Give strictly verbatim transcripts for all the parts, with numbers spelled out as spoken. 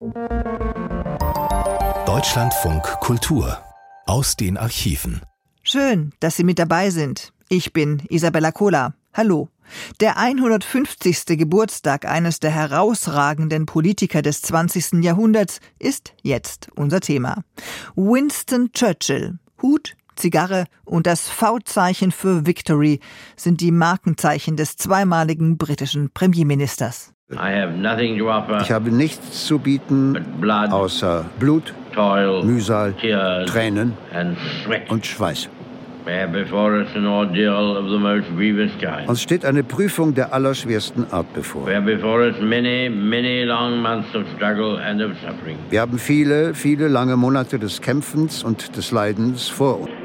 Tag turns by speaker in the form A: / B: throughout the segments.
A: Deutschlandfunk Kultur aus den Archiven.
B: Schön, dass Sie mit dabei sind. Ich bin Isabella Kohler. Hallo. Der hundertfünfzigste Geburtstag eines der herausragenden Politiker des zwanzigsten Jahrhunderts ist jetzt unser Thema. Winston Churchill. Hut, Zigarre und das V-Zeichen für Victory sind die Markenzeichen des zweimaligen britischen Premierministers.
C: Ich habe nichts zu bieten, außer Blut, Mühsal, Tränen und Schweiß. Uns steht eine Prüfung der allerschwersten Art bevor. Wir haben viele, viele lange Monate des Kämpfens und des Leidens vor uns.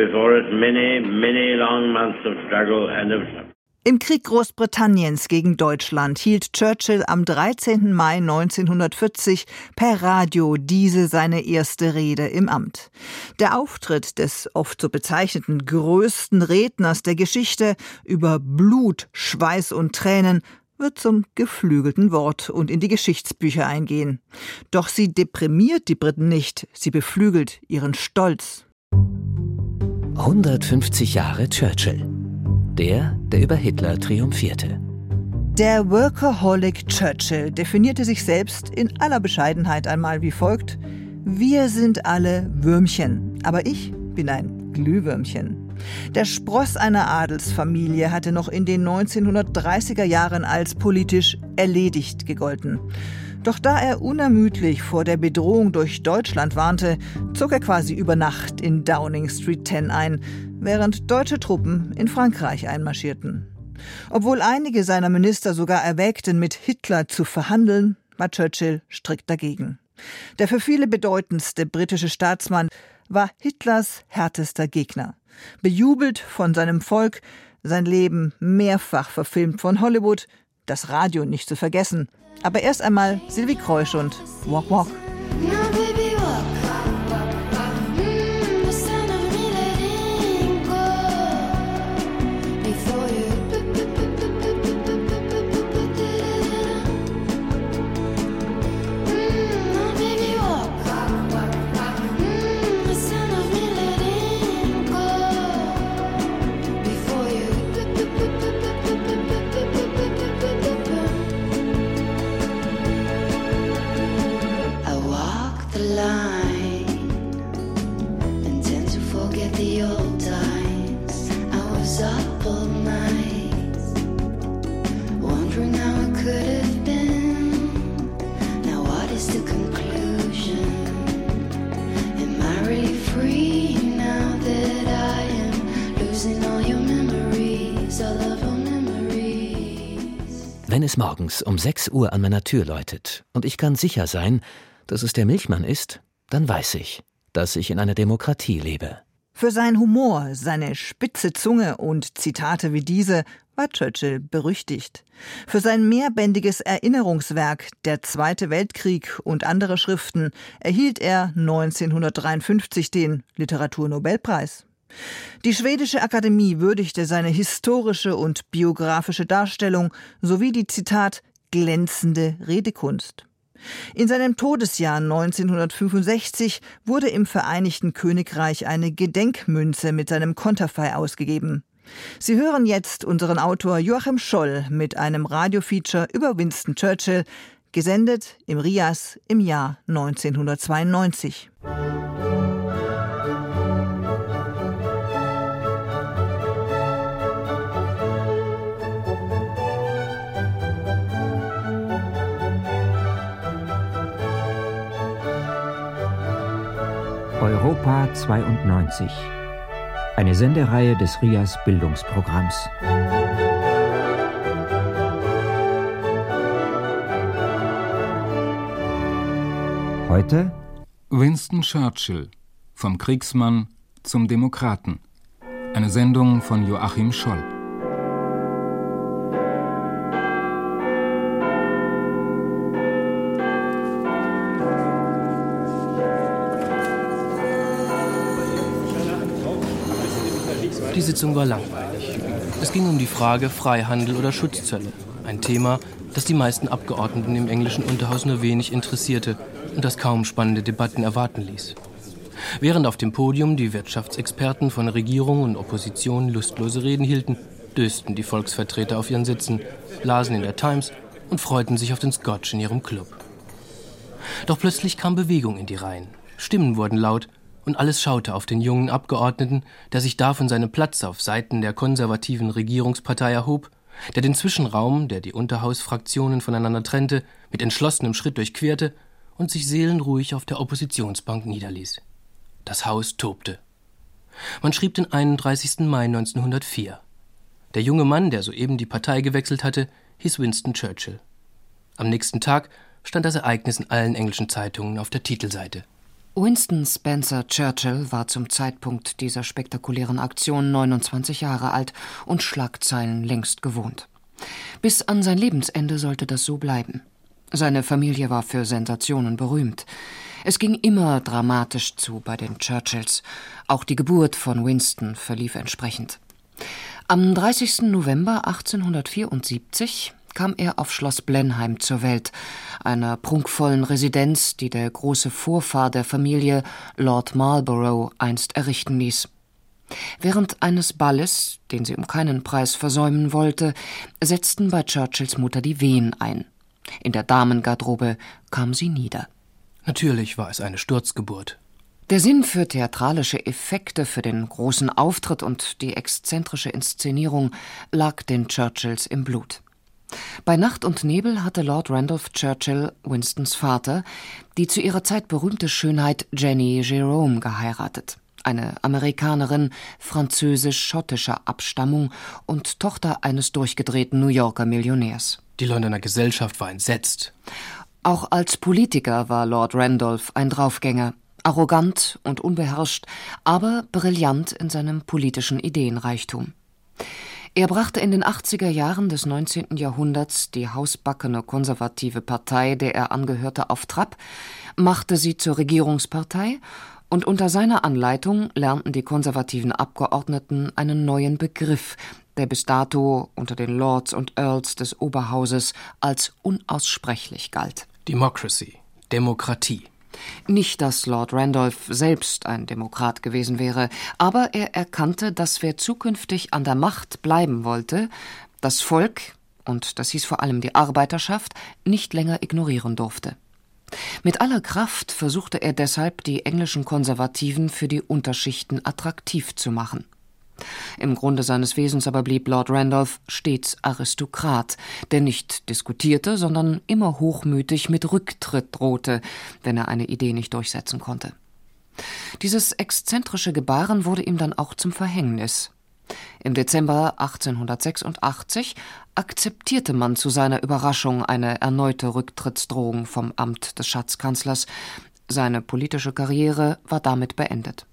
B: Im Krieg Großbritanniens gegen Deutschland hielt Churchill am dreizehnten Mai neunzehnhundertvierzig per Radio diese seine erste Rede im Amt. Der Auftritt des oft so bezeichneten größten Redners der Geschichte über Blut, Schweiß und Tränen wird zum geflügelten Wort und in die Geschichtsbücher eingehen. Doch sie deprimiert die Briten nicht, sie beflügelt ihren Stolz.
D: hundertfünfzig Jahre Churchill. Der, der über Hitler triumphierte.
B: Der Workaholic Churchill definierte sich selbst in aller Bescheidenheit einmal wie folgt: Wir sind alle Würmchen, aber ich bin ein Glühwürmchen. Der Spross einer Adelsfamilie hatte noch in den neunzehnhundertdreißiger Jahren als politisch erledigt gegolten. Doch da er unermüdlich vor der Bedrohung durch Deutschland warnte, zog er quasi über Nacht in Downing Street zehn ein, während deutsche Truppen in Frankreich einmarschierten. Obwohl einige seiner Minister sogar erwägten, mit Hitler zu verhandeln, war Churchill strikt dagegen. Der für viele bedeutendste britische Staatsmann war Hitlers härtester Gegner. Bejubelt von seinem Volk, sein Leben mehrfach verfilmt von Hollywood, das Radio nicht zu vergessen. Aber erst einmal Sylvie Kreusch und Walk Walk.
D: Wenn es morgens um sechs Uhr an meiner Tür läutet und ich kann sicher sein, dass es der Milchmann ist, dann weiß ich, dass ich in einer Demokratie lebe.
B: Für seinen Humor, seine spitze Zunge und Zitate wie diese war Churchill berüchtigt. Für sein mehrbändiges Erinnerungswerk Der Zweite Weltkrieg und andere Schriften erhielt er neunzehnhundertdreiundfünfzig den Literaturnobelpreis. Die schwedische Akademie würdigte seine historische und biografische Darstellung sowie die, Zitat, glänzende Redekunst. In seinem Todesjahr neunzehnhundertfünfundsechzig wurde im Vereinigten Königreich eine Gedenkmünze mit seinem Konterfei ausgegeben. Sie hören jetzt unseren Autor Joachim Scholl mit einem Radiofeature über Winston Churchill, gesendet im R I A S im Jahr neunzehnhundertzweiundneunzig.
E: Europa zweiundneunzig. Eine Sendereihe des R I A S Bildungsprogramms. Heute
F: Winston Churchill, vom Kriegsmann zum Demokraten. Eine Sendung von Joachim Scholl.
G: Die Sitzung war langweilig. Es ging um die Frage Freihandel oder Schutzzölle. Ein Thema, das die meisten Abgeordneten im englischen Unterhaus nur wenig interessierte und das kaum spannende Debatten erwarten ließ. Während auf dem Podium die Wirtschaftsexperten von Regierung und Opposition lustlose Reden hielten, dösten die Volksvertreter auf ihren Sitzen, lasen in der Times und freuten sich auf den Scotch in ihrem Club. Doch plötzlich kam Bewegung in die Reihen. Stimmen wurden laut und alles schaute auf den jungen Abgeordneten, der sich da von seinem Platz auf Seiten der konservativen Regierungspartei erhob, der den Zwischenraum, der die Unterhausfraktionen voneinander trennte, mit entschlossenem Schritt durchquerte und sich seelenruhig auf der Oppositionsbank niederließ. Das Haus tobte. Man schrieb den einunddreißigsten Mai neunzehnhundertvier. Der junge Mann, der soeben die Partei gewechselt hatte, hieß Winston Churchill. Am nächsten Tag stand das Ereignis in allen englischen Zeitungen auf der Titelseite.
H: Winston Spencer Churchill war zum Zeitpunkt dieser spektakulären Aktion neunundzwanzig Jahre alt und Schlagzeilen längst gewohnt. Bis an sein Lebensende sollte das so bleiben. Seine Familie war für Sensationen berühmt. Es ging immer dramatisch zu bei den Churchills. Auch die Geburt von Winston verlief entsprechend. Am dreißigsten November achtzehnhundertvierundsiebzig kam er auf Schloss Blenheim zur Welt, einer prunkvollen Residenz, die der große Vorfahr der Familie, Lord Marlborough, einst errichten ließ. Während eines Balles, den sie um keinen Preis versäumen wollte, setzten bei Churchills Mutter die Wehen ein. In der Damengarderobe kam sie nieder.
G: Natürlich war es eine Sturzgeburt.
H: Der Sinn für theatralische Effekte, für den großen Auftritt und die exzentrische Inszenierung lag den Churchills im Blut. Bei Nacht und Nebel hatte Lord Randolph Churchill, Winstons Vater, die zu ihrer Zeit berühmte Schönheit Jenny Jerome geheiratet. Eine Amerikanerin französisch-schottischer Abstammung und Tochter eines durchgedrehten New Yorker Millionärs.
G: Die Londoner Gesellschaft war entsetzt.
H: Auch als Politiker war Lord Randolph ein Draufgänger, arrogant und unbeherrscht, aber brillant in seinem politischen Ideenreichtum. Er brachte in den achtziger Jahren des neunzehnten Jahrhunderts die hausbackene konservative Partei, der er angehörte, auf Trab, machte sie zur Regierungspartei und unter seiner Anleitung lernten die konservativen Abgeordneten einen neuen Begriff, der bis dato unter den Lords und Earls des Oberhauses als unaussprechlich galt.
G: Democracy, Demokratie.
H: Nicht, dass Lord Randolph selbst ein Demokrat gewesen wäre, aber er erkannte, dass wer zukünftig an der Macht bleiben wollte, das Volk, und das hieß vor allem die Arbeiterschaft, nicht länger ignorieren durfte. Mit aller Kraft versuchte er deshalb, die englischen Konservativen für die Unterschichten attraktiv zu machen. Im Grunde seines Wesens aber blieb Lord Randolph stets Aristokrat, der nicht diskutierte, sondern immer hochmütig mit Rücktritt drohte, wenn er eine Idee nicht durchsetzen konnte. Dieses exzentrische Gebaren wurde ihm dann auch zum Verhängnis. Im Dezember achtzehnhundertsechsundachtzig akzeptierte man zu seiner Überraschung eine erneute Rücktrittsdrohung vom Amt des Schatzkanzlers. Seine politische Karriere war damit beendet.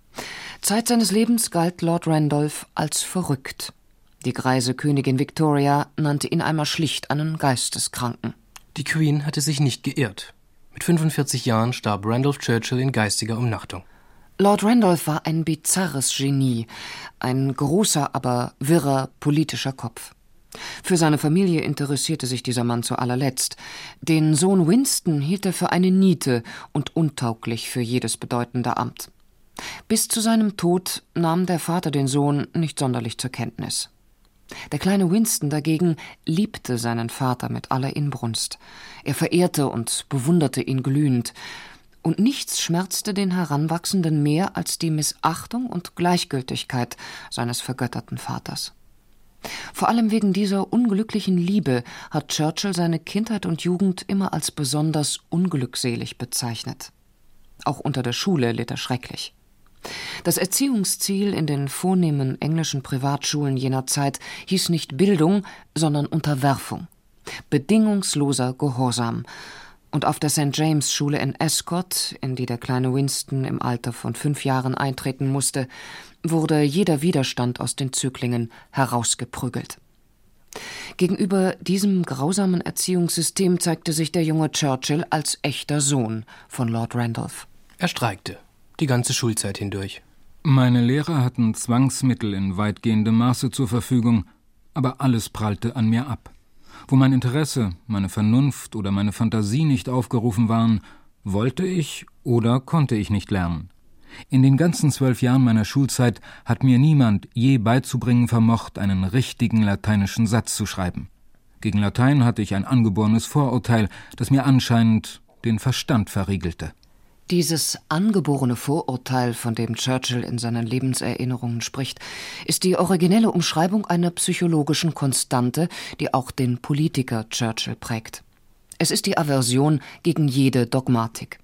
H: Zeit seines Lebens galt Lord Randolph als verrückt. Die greise Königin Victoria nannte ihn einmal schlicht einen Geisteskranken.
G: Die Queen hatte sich nicht geirrt. Mit fünfundvierzig Jahren starb Randolph Churchill in geistiger Umnachtung.
H: Lord Randolph war ein bizarres Genie, ein großer, aber wirrer politischer Kopf. Für seine Familie interessierte sich dieser Mann zu allerletzt. Den Sohn Winston hielt er für eine Niete und untauglich für jedes bedeutende Amt. Bis zu seinem Tod nahm der Vater den Sohn nicht sonderlich zur Kenntnis. Der kleine Winston dagegen liebte seinen Vater mit aller Inbrunst. Er verehrte und bewunderte ihn glühend. Und nichts schmerzte den Heranwachsenden mehr als die Missachtung und Gleichgültigkeit seines vergötterten Vaters. Vor allem wegen dieser unglücklichen Liebe hat Churchill seine Kindheit und Jugend immer als besonders unglückselig bezeichnet. Auch unter der Schule litt er schrecklich. Das Erziehungsziel in den vornehmen englischen Privatschulen jener Zeit hieß nicht Bildung, sondern Unterwerfung. Bedingungsloser Gehorsam. Und auf der Sankt James Schule in Ascot, in die der kleine Winston im Alter von fünf Jahren eintreten musste, wurde jeder Widerstand aus den Zöglingen herausgeprügelt. Gegenüber diesem grausamen Erziehungssystem zeigte sich der junge Churchill als echter Sohn von Lord Randolph.
G: Er streikte. Die ganze Schulzeit hindurch.
F: Meine Lehrer hatten Zwangsmittel in weitgehendem Maße zur Verfügung, aber alles prallte an mir ab. Wo mein Interesse, meine Vernunft oder meine Fantasie nicht aufgerufen waren, wollte ich oder konnte ich nicht lernen. In den ganzen zwölf Jahren meiner Schulzeit hat mir niemand je beizubringen vermocht, einen richtigen lateinischen Satz zu schreiben. Gegen Latein hatte ich ein angeborenes Vorurteil, das mir anscheinend den Verstand verriegelte.
H: Dieses angeborene Vorurteil, von dem Churchill in seinen Lebenserinnerungen spricht, ist die originelle Umschreibung einer psychologischen Konstante, die auch den Politiker Churchill prägt. Es ist die Aversion gegen jede Dogmatik.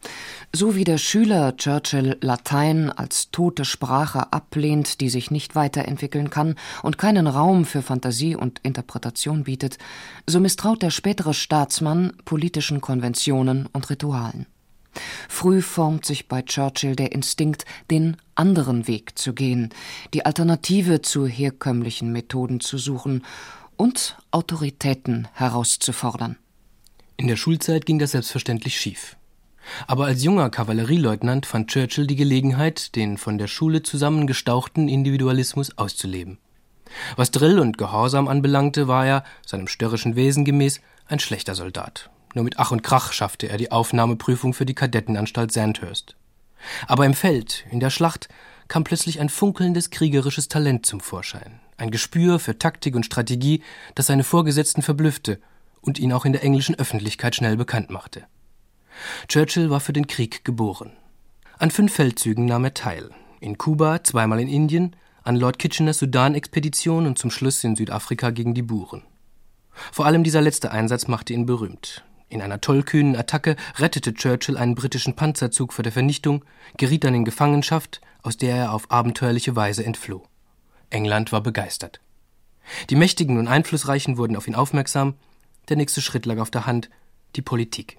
H: So wie der Schüler Churchill Latein als tote Sprache ablehnt, die sich nicht weiterentwickeln kann und keinen Raum für Fantasie und Interpretation bietet, so misstraut der spätere Staatsmann politischen Konventionen und Ritualen. Früh formt sich bei Churchill der Instinkt, den anderen Weg zu gehen, die Alternative zu herkömmlichen Methoden zu suchen und Autoritäten herauszufordern.
G: In der Schulzeit ging das selbstverständlich schief. Aber als junger Kavallerieleutnant fand Churchill die Gelegenheit, den von der Schule zusammengestauchten Individualismus auszuleben. Was Drill und Gehorsam anbelangte, war er, seinem störrischen Wesen gemäß, ein schlechter Soldat. Nur mit Ach und Krach schaffte er die Aufnahmeprüfung für die Kadettenanstalt Sandhurst. Aber im Feld, in der Schlacht, kam plötzlich ein funkelndes kriegerisches Talent zum Vorschein. Ein Gespür für Taktik und Strategie, das seine Vorgesetzten verblüffte und ihn auch in der englischen Öffentlichkeit schnell bekannt machte. Churchill war für den Krieg geboren. An fünf Feldzügen nahm er teil. In Kuba, zweimal in Indien, an Lord Kitcheners Sudan-Expedition und zum Schluss in Südafrika gegen die Buren. Vor allem dieser letzte Einsatz machte ihn berühmt. In einer tollkühnen Attacke rettete Churchill einen britischen Panzerzug vor der Vernichtung, geriet dann in Gefangenschaft, aus der er auf abenteuerliche Weise entfloh. England war begeistert. Die Mächtigen und Einflussreichen wurden auf ihn aufmerksam. Der nächste Schritt lag auf der Hand, die Politik.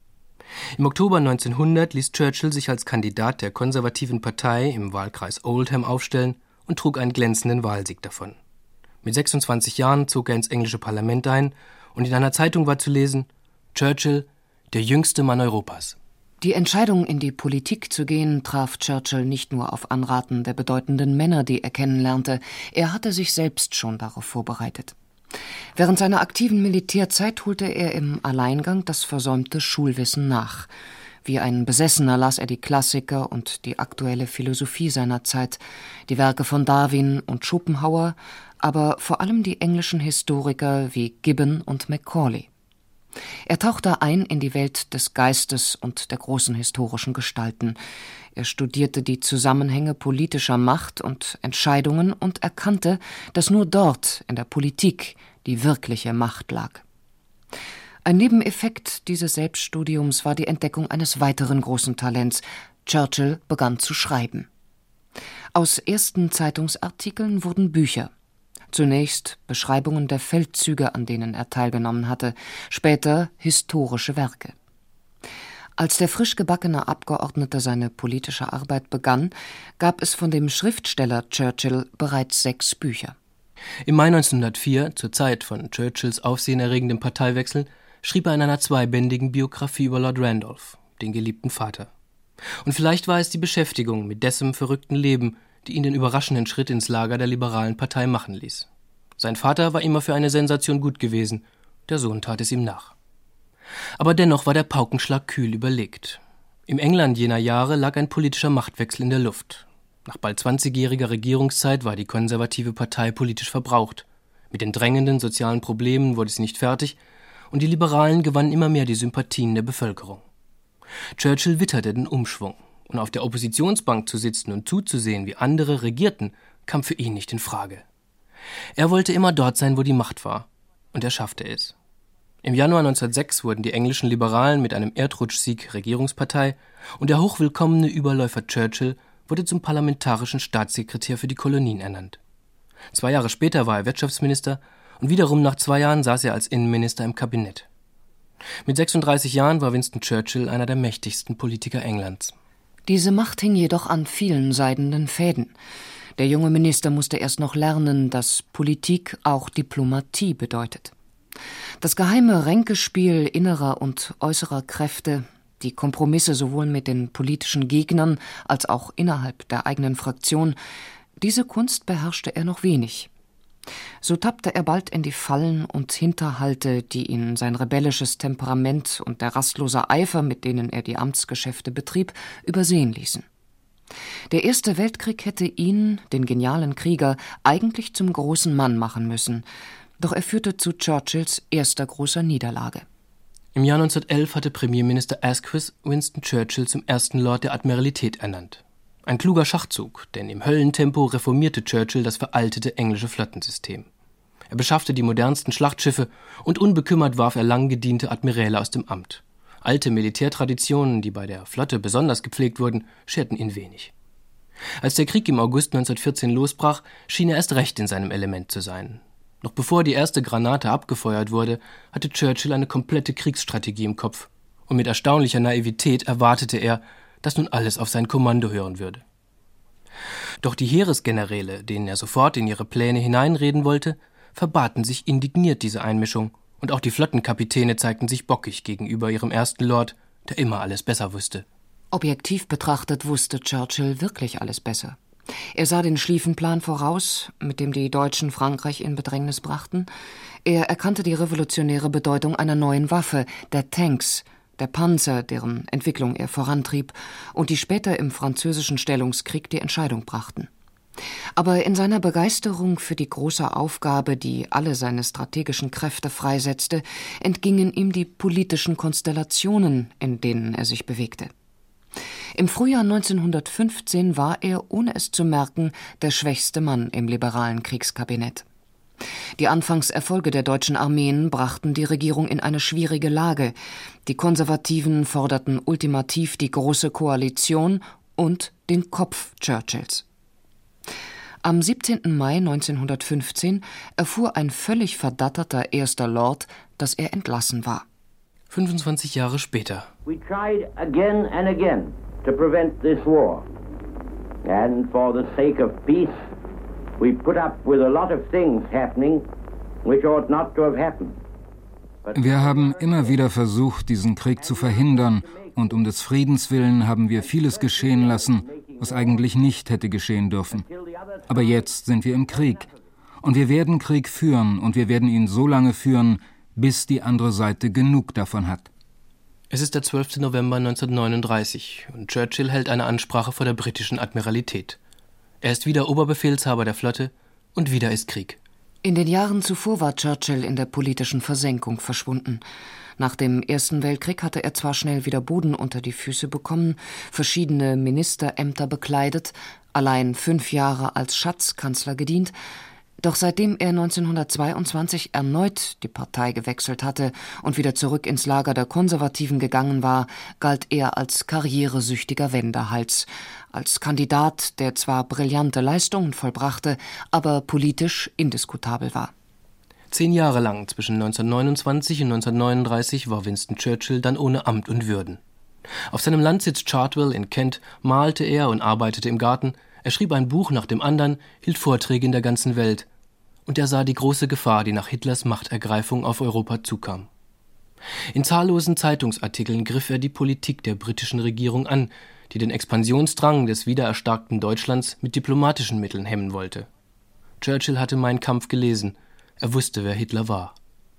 G: Im Oktober neunzehnhundert ließ Churchill sich als Kandidat der konservativen Partei im Wahlkreis Oldham aufstellen und trug einen glänzenden Wahlsieg davon. Mit sechsundzwanzig Jahren zog er ins englische Parlament ein und in einer Zeitung war zu lesen: Churchill, der jüngste Mann Europas.
H: Die Entscheidung, in die Politik zu gehen, traf Churchill nicht nur auf Anraten der bedeutenden Männer, die er kennenlernte. Er hatte sich selbst schon darauf vorbereitet. Während seiner aktiven Militärzeit holte er im Alleingang das versäumte Schulwissen nach. Wie ein Besessener las er die Klassiker und die aktuelle Philosophie seiner Zeit, die Werke von Darwin und Schopenhauer, aber vor allem die englischen Historiker wie Gibbon und Macaulay. Er tauchte ein in die Welt des Geistes und der großen historischen Gestalten. Er studierte die Zusammenhänge politischer Macht und Entscheidungen und erkannte, dass nur dort, in der Politik, die wirkliche Macht lag. Ein Nebeneffekt dieses Selbststudiums war die Entdeckung eines weiteren großen Talents. Churchill begann zu schreiben. Aus ersten Zeitungsartikeln wurden Bücher. Zunächst Beschreibungen der Feldzüge, an denen er teilgenommen hatte, später historische Werke. Als der frisch gebackene Abgeordnete seine politische Arbeit begann, gab es von dem Schriftsteller Churchill bereits sechs Bücher.
G: Im Mai neunzehnhundertvier, zur Zeit von Churchills aufsehenerregendem Parteiwechsel, schrieb er in einer zweibändigen Biografie über Lord Randolph, den geliebten Vater. Und vielleicht war es die Beschäftigung mit dessen verrückten Leben, die ihn den überraschenden Schritt ins Lager der liberalen Partei machen ließ. Sein Vater war immer für eine Sensation gut gewesen, der Sohn tat es ihm nach. Aber dennoch war der Paukenschlag kühl überlegt. Im England jener Jahre lag ein politischer Machtwechsel in der Luft. Nach bald zwanzigjähriger Regierungszeit war die konservative Partei politisch verbraucht. Mit den drängenden sozialen Problemen wurde sie nicht fertig und die Liberalen gewannen immer mehr die Sympathien der Bevölkerung. Churchill witterte den Umschwung. Und auf der Oppositionsbank zu sitzen und zuzusehen, wie andere regierten, kam für ihn nicht in Frage. Er wollte immer dort sein, wo die Macht war. Und er schaffte es. Im Januar neunzehnhundertsechs wurden die englischen Liberalen mit einem Erdrutschsieg Regierungspartei und der hochwillkommene Überläufer Churchill wurde zum parlamentarischen Staatssekretär für die Kolonien ernannt. Zwei Jahre später war er Wirtschaftsminister und wiederum nach zwei Jahren saß er als Innenminister im Kabinett. Mit sechsunddreißig Jahren war Winston Churchill einer der mächtigsten Politiker Englands.
H: Diese Macht hing jedoch an vielen seidenen Fäden. Der junge Minister musste erst noch lernen, dass Politik auch Diplomatie bedeutet. Das geheime Ränkespiel innerer und äußerer Kräfte, die Kompromisse sowohl mit den politischen Gegnern als auch innerhalb der eigenen Fraktion, diese Kunst beherrschte er noch wenig. So tappte er bald in die Fallen und Hinterhalte, die ihn sein rebellisches Temperament und der rastlose Eifer, mit denen er die Amtsgeschäfte betrieb, übersehen ließen. Der Erste Weltkrieg hätte ihn, den genialen Krieger, eigentlich zum großen Mann machen müssen, doch er führte zu Churchills erster großer Niederlage.
G: Im Jahr neunzehnhundertelf hatte Premierminister Asquith Winston Churchill zum ersten Lord der Admiralität ernannt. Ein kluger Schachzug, denn im Höllentempo reformierte Churchill das veraltete englische Flottensystem. Er beschaffte die modernsten Schlachtschiffe und unbekümmert warf er lang gediente Admiräle aus dem Amt. Alte Militärtraditionen, die bei der Flotte besonders gepflegt wurden, scherten ihn wenig. Als der Krieg im August neunzehnhundertvierzehn losbrach, schien er erst recht in seinem Element zu sein. Noch bevor die erste Granate abgefeuert wurde, hatte Churchill eine komplette Kriegsstrategie im Kopf. Und mit erstaunlicher Naivität erwartete er, dass nun alles auf sein Kommando hören würde. Doch die Heeresgeneräle, denen er sofort in ihre Pläne hineinreden wollte, verbaten sich indigniert diese Einmischung, und auch die Flottenkapitäne zeigten sich bockig gegenüber ihrem ersten Lord, der immer alles besser wusste.
H: Objektiv betrachtet wusste Churchill wirklich alles besser. Er sah den Schlieffenplan voraus, mit dem die Deutschen Frankreich in Bedrängnis brachten. Er erkannte die revolutionäre Bedeutung einer neuen Waffe, der Tanks, der Panzer, deren Entwicklung er vorantrieb und die später im französischen Stellungskrieg die Entscheidung brachten. Aber in seiner Begeisterung für die große Aufgabe, die alle seine strategischen Kräfte freisetzte, entgingen ihm die politischen Konstellationen, in denen er sich bewegte. Im Frühjahr neunzehnhundertfünfzehn war er, ohne es zu merken, der schwächste Mann im liberalen Kriegskabinett. Die Anfangserfolge der deutschen Armeen brachten die Regierung in eine schwierige Lage. Die Konservativen forderten ultimativ die Große Koalition und den Kopf Churchills. Am siebzehnten Mai neunzehnhundertfünfzehn erfuhr ein völlig verdatterter Erster Lord, dass er entlassen war.
G: fünfundzwanzig Jahre später.
I: We tried again and again to prevent this war. And for the sake of peace, we put up with a lot of things happening which ought not to have happened.
F: Wir haben immer wieder versucht, diesen Krieg zu verhindern, und um des Friedens willen haben wir vieles geschehen lassen, was eigentlich nicht hätte geschehen dürfen. Aber jetzt sind wir im Krieg. Und wir werden Krieg führen, und wir werden ihn so lange führen, bis die andere Seite genug davon hat.
G: Es ist der zwölfte November neunzehnhundertneununddreißig und Churchill hält eine Ansprache vor der britischen Admiralität. Er ist wieder Oberbefehlshaber der Flotte und wieder ist Krieg.
H: In den Jahren zuvor war Churchill in der politischen Versenkung verschwunden. Nach dem Ersten Weltkrieg hatte er zwar schnell wieder Boden unter die Füße bekommen, verschiedene Ministerämter bekleidet, allein fünf Jahre als Schatzkanzler gedient, doch seitdem er neunzehnhundertzweiundzwanzig erneut die Partei gewechselt hatte und wieder zurück ins Lager der Konservativen gegangen war, galt er als karrieresüchtiger Wendehals, als Kandidat, der zwar brillante Leistungen vollbrachte, aber politisch indiskutabel war.
G: Zehn Jahre lang, zwischen neunzehnhundertneunundzwanzig und neunzehnhundertneununddreißig, war Winston Churchill dann ohne Amt und Würden. Auf seinem Landsitz Chartwell in Kent malte er und arbeitete im Garten, er schrieb ein Buch nach dem anderen, hielt Vorträge in der ganzen Welt. Und er sah die große Gefahr, die nach Hitlers Machtergreifung auf Europa zukam. In zahllosen Zeitungsartikeln griff er die Politik der britischen Regierung an, die den Expansionsdrang des wiedererstarkten Deutschlands mit diplomatischen Mitteln hemmen wollte. Churchill hatte Mein Kampf gelesen. Er wusste, wer Hitler war.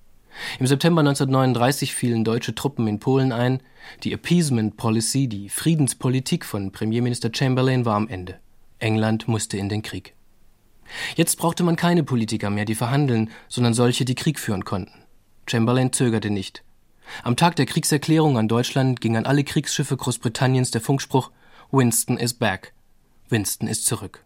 G: Im September neunzehnhundertneununddreißig fielen deutsche Truppen in Polen ein. Die Appeasement Policy, die Friedenspolitik von Premierminister Chamberlain, war am Ende. England musste in den Krieg. Jetzt brauchte man keine Politiker mehr, die verhandeln, sondern solche, die Krieg führen konnten. Chamberlain zögerte nicht. Am Tag der Kriegserklärung an Deutschland ging an alle Kriegsschiffe Großbritanniens der Funkspruch »Winston is back«. Winston ist zurück.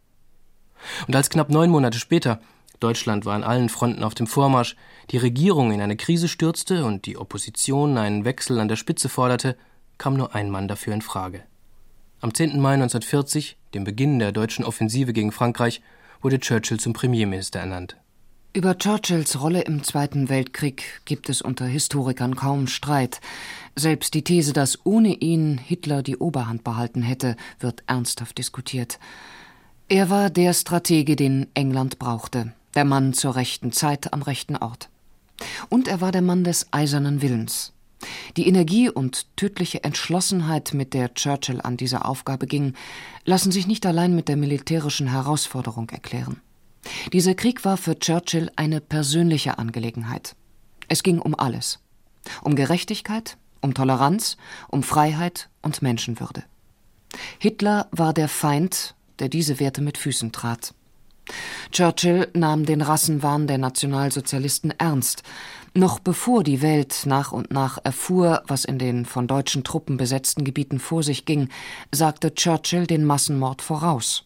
G: Und als knapp neun Monate später, Deutschland war an allen Fronten auf dem Vormarsch, die Regierung in eine Krise stürzte und die Opposition einen Wechsel an der Spitze forderte, kam nur ein Mann dafür in Frage. Am zehnten Mai neunzehnhundertvierzig, dem Beginn der deutschen Offensive gegen Frankreich, wurde Churchill zum Premierminister ernannt.
H: Über Churchills Rolle im Zweiten Weltkrieg gibt es unter Historikern kaum Streit. Selbst die These, dass ohne ihn Hitler die Oberhand behalten hätte, wird ernsthaft diskutiert. Er war der Stratege, den England brauchte, der Mann zur rechten Zeit am rechten Ort. Und er war der Mann des eisernen Willens. Die Energie und tödliche Entschlossenheit, mit der Churchill an diese Aufgabe ging, lassen sich nicht allein mit der militärischen Herausforderung erklären. Dieser Krieg war für Churchill eine persönliche Angelegenheit. Es ging um alles. Um Gerechtigkeit, um Toleranz, um Freiheit und Menschenwürde. Hitler war der Feind, der diese Werte mit Füßen trat. Churchill nahm den Rassenwahn der Nationalsozialisten ernst. Noch bevor die Welt nach und nach erfuhr, was in den von deutschen Truppen besetzten Gebieten vor sich ging, sagte Churchill den Massenmord voraus.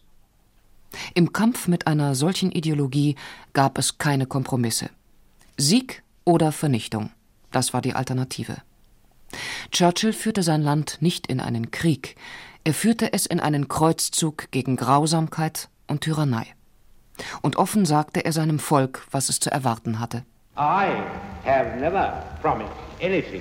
H: Im Kampf mit einer solchen Ideologie gab es keine Kompromisse. Sieg oder Vernichtung, das war die Alternative. Churchill führte sein Land nicht in einen Krieg, er führte es in einen Kreuzzug gegen Grausamkeit und Tyrannei. Und offen sagte er seinem Volk, was es zu erwarten hatte.
I: I have never promised anything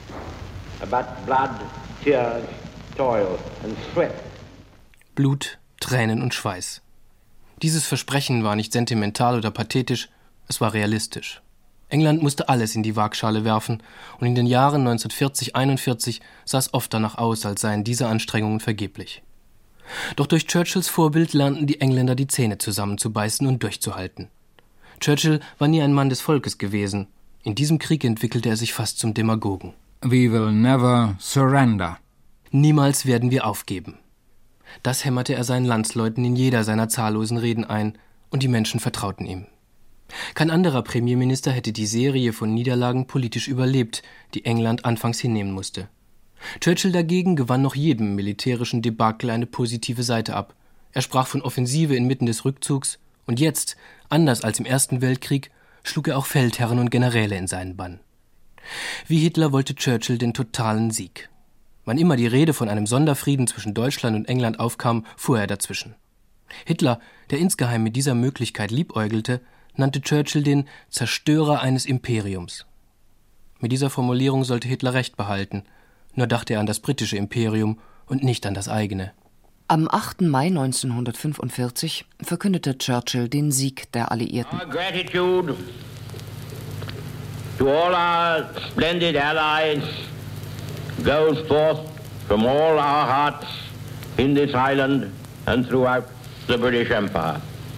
I: but blood, tears, toil and sweat.
G: Blut, Tränen und Schweiß. Dieses Versprechen war nicht sentimental oder pathetisch, es war realistisch. England musste alles in die Waagschale werfen und in den Jahren neunzehnhundertvierzig einundvierzig sah es oft danach aus, als seien diese Anstrengungen vergeblich. Doch durch Churchills Vorbild lernten die Engländer die Zähne zusammenzubeißen und durchzuhalten. Churchill war nie ein Mann des Volkes gewesen. In diesem Krieg entwickelte er sich fast zum Demagogen.
F: We will never surrender.
G: Niemals werden wir aufgeben. Das hämmerte er seinen Landsleuten in jeder seiner zahllosen Reden ein, und die Menschen vertrauten ihm. Kein anderer Premierminister hätte die Serie von Niederlagen politisch überlebt, die England anfangs hinnehmen musste. Churchill dagegen gewann noch jedem militärischen Debakel eine positive Seite ab. Er sprach von Offensive inmitten des Rückzugs und jetzt, anders als im Ersten Weltkrieg, schlug er auch Feldherren und Generäle in seinen Bann. Wie Hitler wollte Churchill den totalen Sieg. Wann immer die Rede von einem Sonderfrieden zwischen Deutschland und England aufkam, fuhr er dazwischen. Hitler, der insgeheim mit dieser Möglichkeit liebäugelte, nannte Churchill den Zerstörer eines Imperiums. Mit dieser Formulierung sollte Hitler Recht behalten, nur dachte er an das britische Imperium und nicht an das eigene.
H: Am achten Mai neunzehnhundertfünfundvierzig verkündete Churchill den Sieg der Alliierten.
I: Our gratitude to all our splendid allies goes forth from all our hearts in this island and throughout the British Empire.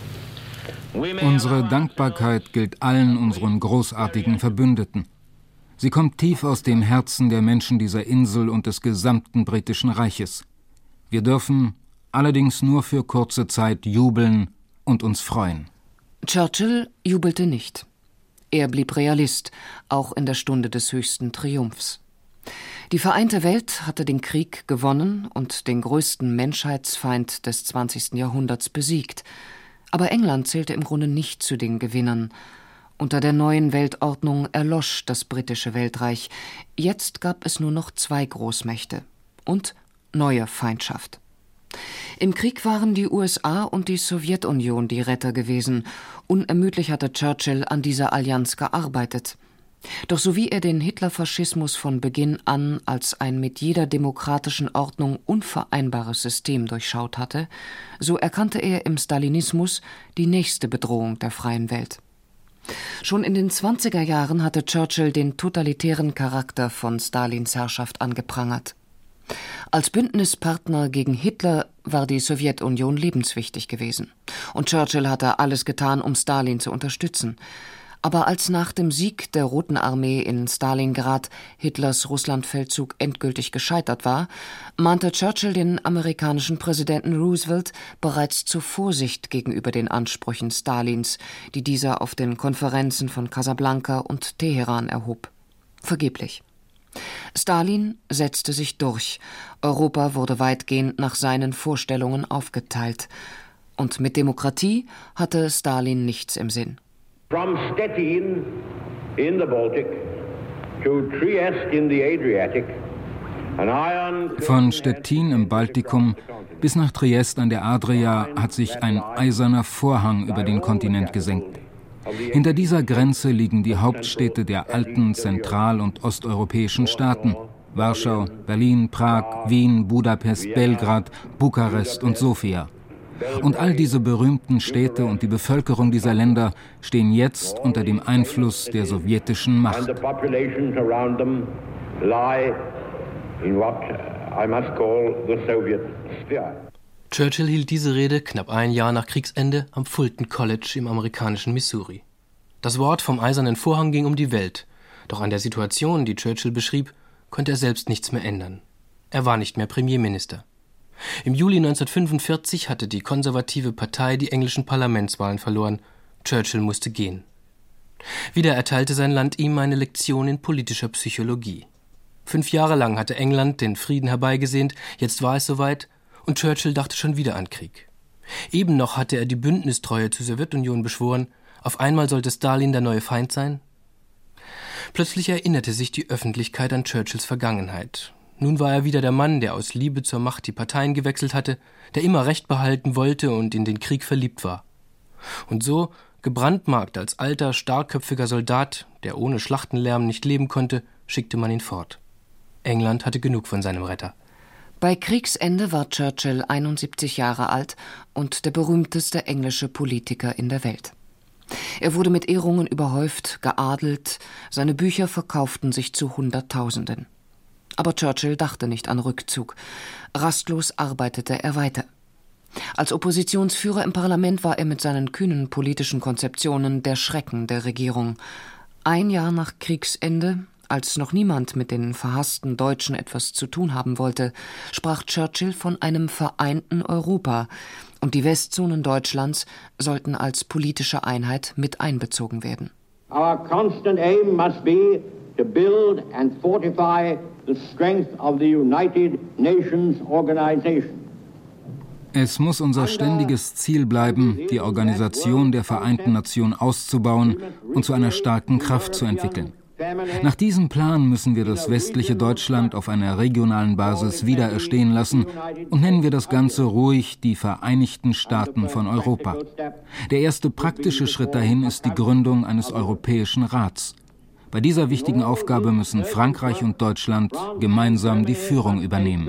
F: Unsere Dankbarkeit gilt allen unseren großartigen Verbündeten. Sie kommt tief aus dem Herzen der Menschen dieser Insel und des gesamten britischen Reiches. Wir dürfen allerdings nur für kurze Zeit jubeln und uns freuen.
H: Churchill jubelte nicht. Er blieb Realist, auch in der Stunde des höchsten Triumphs. Die vereinte Welt hatte den Krieg gewonnen und den größten Menschheitsfeind des zwanzigsten Jahrhunderts besiegt. Aber England zählte im Grunde nicht zu den Gewinnern. Unter der neuen Weltordnung erlosch das britische Weltreich. Jetzt gab es nur noch zwei Großmächte und neue Feindschaft. Im Krieg waren die U S A und die Sowjetunion die Retter gewesen. Unermüdlich hatte Churchill an dieser Allianz gearbeitet. Doch so wie er den Hitlerfaschismus von Beginn an als ein mit jeder demokratischen Ordnung unvereinbares System durchschaut hatte, so erkannte er im Stalinismus die nächste Bedrohung der freien Welt. Schon in den zwanziger Jahren hatte Churchill den totalitären Charakter von Stalins Herrschaft angeprangert. Als Bündnispartner gegen Hitler war die Sowjetunion lebenswichtig gewesen. Und Churchill hatte alles getan, um Stalin zu unterstützen. Aber als nach dem Sieg der Roten Armee in Stalingrad Hitlers Russlandfeldzug endgültig gescheitert war, mahnte Churchill den amerikanischen Präsidenten Roosevelt bereits zur Vorsicht gegenüber den Ansprüchen Stalins, die dieser auf den Konferenzen von Casablanca und Teheran erhob. Vergeblich. Stalin setzte sich durch. Europa wurde weitgehend nach seinen Vorstellungen aufgeteilt. Und mit Demokratie hatte Stalin nichts im Sinn.
I: From Stettin in the Baltic to Trieste in the Adriatic, an iron...
F: Von Stettin im Baltikum bis nach Triest an der Adria hat sich ein eiserner Vorhang über den Kontinent gesenkt. Hinter dieser Grenze liegen die Hauptstädte der alten zentral- und osteuropäischen Staaten: Warschau, Berlin, Prag, Wien, Budapest, Belgrad, Bukarest und Sofia. Und all diese berühmten Städte und die Bevölkerung dieser Länder stehen jetzt unter dem Einfluss der sowjetischen Macht.
G: Churchill hielt diese Rede knapp ein Jahr nach Kriegsende am Fulton College im amerikanischen Missouri. Das Wort vom Eisernen Vorhang ging um die Welt, doch an der Situation, die Churchill beschrieb, konnte er selbst nichts mehr ändern. Er war nicht mehr Premierminister. Im Juli neunzehnhundertfünfundvierzig hatte die konservative Partei die englischen Parlamentswahlen verloren. Churchill musste gehen. Wieder erteilte sein Land ihm eine Lektion in politischer Psychologie. Fünf Jahre lang hatte England den Frieden herbeigesehnt, jetzt war es soweit, und Churchill dachte schon wieder an Krieg. Eben noch hatte er die Bündnistreue zur Sowjetunion beschworen, auf einmal sollte Stalin der neue Feind sein? Plötzlich erinnerte sich die Öffentlichkeit an Churchills Vergangenheit. Nun war er wieder der Mann, der aus Liebe zur Macht die Parteien gewechselt hatte, der immer Recht behalten wollte und in den Krieg verliebt war. Und so, gebrandmarkt als alter, starkköpfiger Soldat, der ohne Schlachtenlärm nicht leben konnte, schickte man ihn fort. England hatte genug von seinem Retter.
H: Bei Kriegsende war Churchill einundsiebzig Jahre alt und der berühmteste englische Politiker in der Welt. Er wurde mit Ehrungen überhäuft, geadelt, seine Bücher verkauften sich zu Hunderttausenden. Aber Churchill dachte nicht an Rückzug. Rastlos arbeitete er weiter. Als Oppositionsführer im Parlament war er mit seinen kühnen politischen Konzeptionen der Schrecken der Regierung. Ein Jahr nach Kriegsende, als noch niemand mit den verhassten Deutschen etwas zu tun haben wollte, sprach Churchill von einem vereinten Europa, und die Westzonen Deutschlands sollten als politische Einheit mit einbezogen werden.
I: Our constant aim must be to build and fortify the strength of the United Nations Organization.
F: Es muss unser ständiges Ziel bleiben, die Organisation der Vereinten Nationen auszubauen und zu einer starken Kraft zu entwickeln. Nach diesem Plan müssen wir das westliche Deutschland auf einer regionalen Basis wieder erstehen lassen und nennen wir das Ganze ruhig die Vereinigten Staaten von Europa. Der erste praktische Schritt dahin ist die Gründung eines Europäischen Rats. Bei dieser wichtigen Aufgabe müssen Frankreich und Deutschland gemeinsam die Führung übernehmen.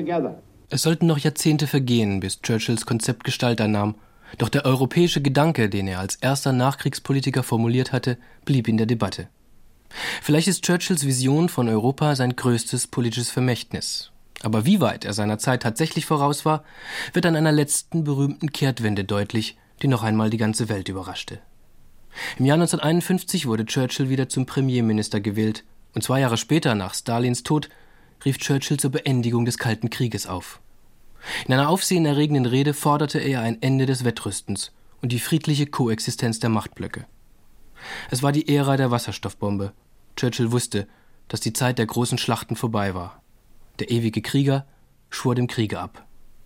G: Es sollten noch Jahrzehnte vergehen, bis Churchills Konzept Gestalt annahm. Doch der europäische Gedanke, den er als erster Nachkriegspolitiker formuliert hatte, blieb in der Debatte. Vielleicht ist Churchills Vision von Europa sein größtes politisches Vermächtnis. Aber wie weit er seiner Zeit tatsächlich voraus war, wird an einer letzten berühmten Kehrtwende deutlich, die noch einmal die ganze Welt überraschte. Im Jahr neunzehnhunderteinundfünfzig wurde Churchill wieder zum Premierminister gewählt, und zwei Jahre später, nach Stalins Tod, rief Churchill zur Beendigung des Kalten Krieges auf. In einer aufsehenerregenden Rede forderte er ein Ende des Wettrüstens und die friedliche Koexistenz der Machtblöcke. Es war die Ära der Wasserstoffbombe. Churchill wusste, dass die Zeit der großen Schlachten vorbei war. Der ewige Krieger schwor dem Kriege ab.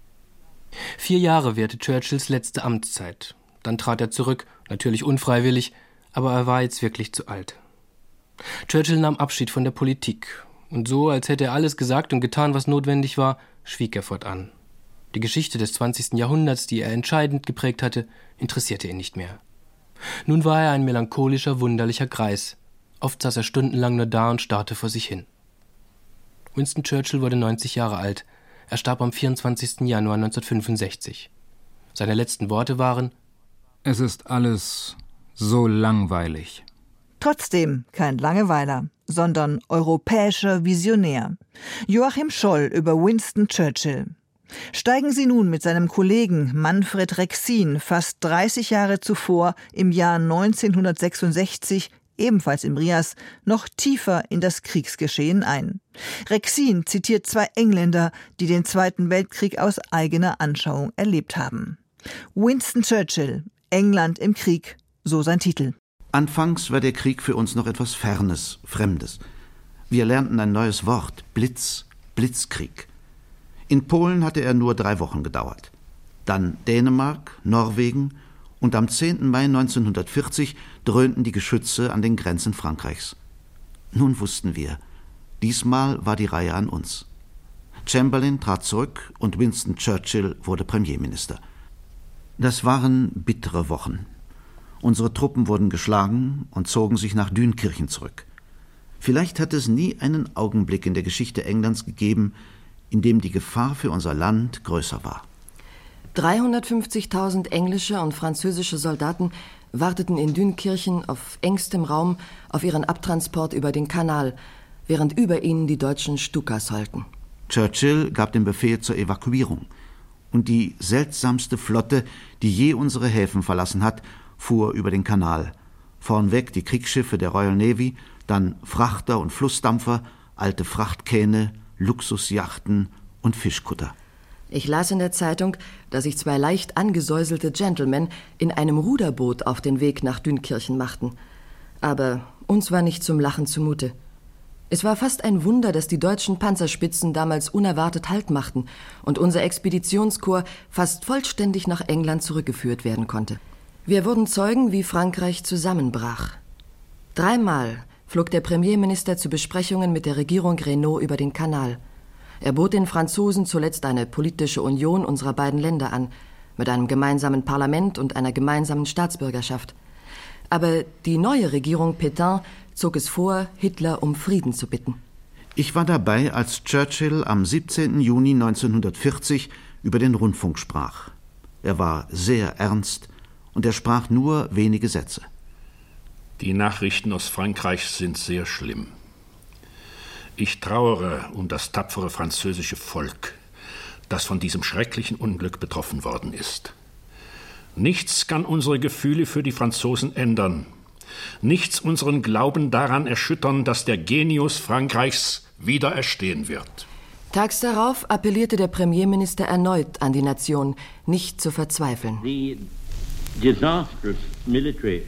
G: Vier Jahre währte Churchills letzte Amtszeit. Dann trat er zurück, natürlich unfreiwillig, aber er war jetzt wirklich zu alt. Churchill nahm Abschied von der Politik. Und so, als hätte er alles gesagt und getan, was notwendig war, schwieg er fortan. Die Geschichte des zwanzigsten Jahrhunderts, die er entscheidend geprägt hatte, interessierte ihn nicht mehr. Nun war er ein melancholischer, wunderlicher Greis. Oft saß er stundenlang nur da und starrte vor sich hin. Winston Churchill wurde neunzig Jahre alt. Er starb am vierundzwanzigsten Januar neunzehnhundertfünfundsechzig. Seine letzten Worte waren:
F: Es ist alles so langweilig.
B: Trotzdem kein Langeweiler, sondern europäischer Visionär. Joachim Scholl über Winston Churchill. Steigen Sie nun mit seinem Kollegen Manfred Rexin fast dreißig Jahre zuvor im Jahr neunzehnhundertsechsundsechzig, ebenfalls im Rias, noch tiefer in das Kriegsgeschehen ein. Rexin zitiert zwei Engländer, die den Zweiten Weltkrieg aus eigener Anschauung erlebt haben. Winston Churchill, England im Krieg, so sein Titel.
C: Anfangs war der Krieg für uns noch etwas Fernes, Fremdes. Wir lernten ein neues Wort, Blitz, Blitzkrieg. In Polen hatte er nur drei Wochen gedauert. Dann Dänemark, Norwegen und am zehnten Mai neunzehnhundertvierzig dröhnten die Geschütze an den Grenzen Frankreichs. Nun wussten wir, diesmal war die Reihe an uns. Chamberlain trat zurück und Winston Churchill wurde Premierminister. Das waren bittere Wochen. Unsere Truppen wurden geschlagen und zogen sich nach Dünkirchen zurück. Vielleicht hat es nie einen Augenblick in der Geschichte Englands gegeben, in dem die Gefahr für unser Land größer war.
J: dreihundertfünfzigtausend englische und französische Soldaten warteten in Dünkirchen auf engstem Raum auf ihren Abtransport über den Kanal, während über ihnen die deutschen Stukas heulten.
C: Churchill gab den Befehl zur Evakuierung. Und die seltsamste Flotte, die je unsere Häfen verlassen hat, fuhr über den Kanal. Vornweg die Kriegsschiffe der Royal Navy, dann Frachter und Flussdampfer, alte Frachtkähne, Luxusjachten und Fischkutter.
J: Ich las in der Zeitung, dass sich zwei leicht angesäuselte Gentlemen in einem Ruderboot auf den Weg nach Dünkirchen machten. Aber uns war nicht zum Lachen zumute. Es war fast ein Wunder, dass die deutschen Panzerspitzen damals unerwartet Halt machten und unser Expeditionskorps fast vollständig nach England zurückgeführt werden konnte. Wir wurden Zeugen, wie Frankreich zusammenbrach. Dreimal flog der Premierminister zu Besprechungen mit der Regierung Renault über den Kanal. Er bot den Franzosen zuletzt eine politische Union unserer beiden Länder an, mit einem gemeinsamen Parlament und einer gemeinsamen Staatsbürgerschaft. Aber die neue Regierung Pétain zog es vor, Hitler um Frieden zu bitten.
C: Ich war dabei, als Churchill am siebzehnten Juni neunzehnhundertvierzig über den Rundfunk sprach. Er war sehr ernst und er sprach nur wenige Sätze.
K: Die Nachrichten aus Frankreich sind sehr schlimm. Ich trauere um das tapfere französische Volk, das von diesem schrecklichen Unglück betroffen worden ist. Nichts kann unsere Gefühle für die Franzosen ändern. Nichts unseren Glauben daran erschüttern, dass der Genius Frankreichs wieder erstehen wird.
J: Tags darauf appellierte der Premierminister erneut an die Nation, nicht zu verzweifeln.
I: The disastrous military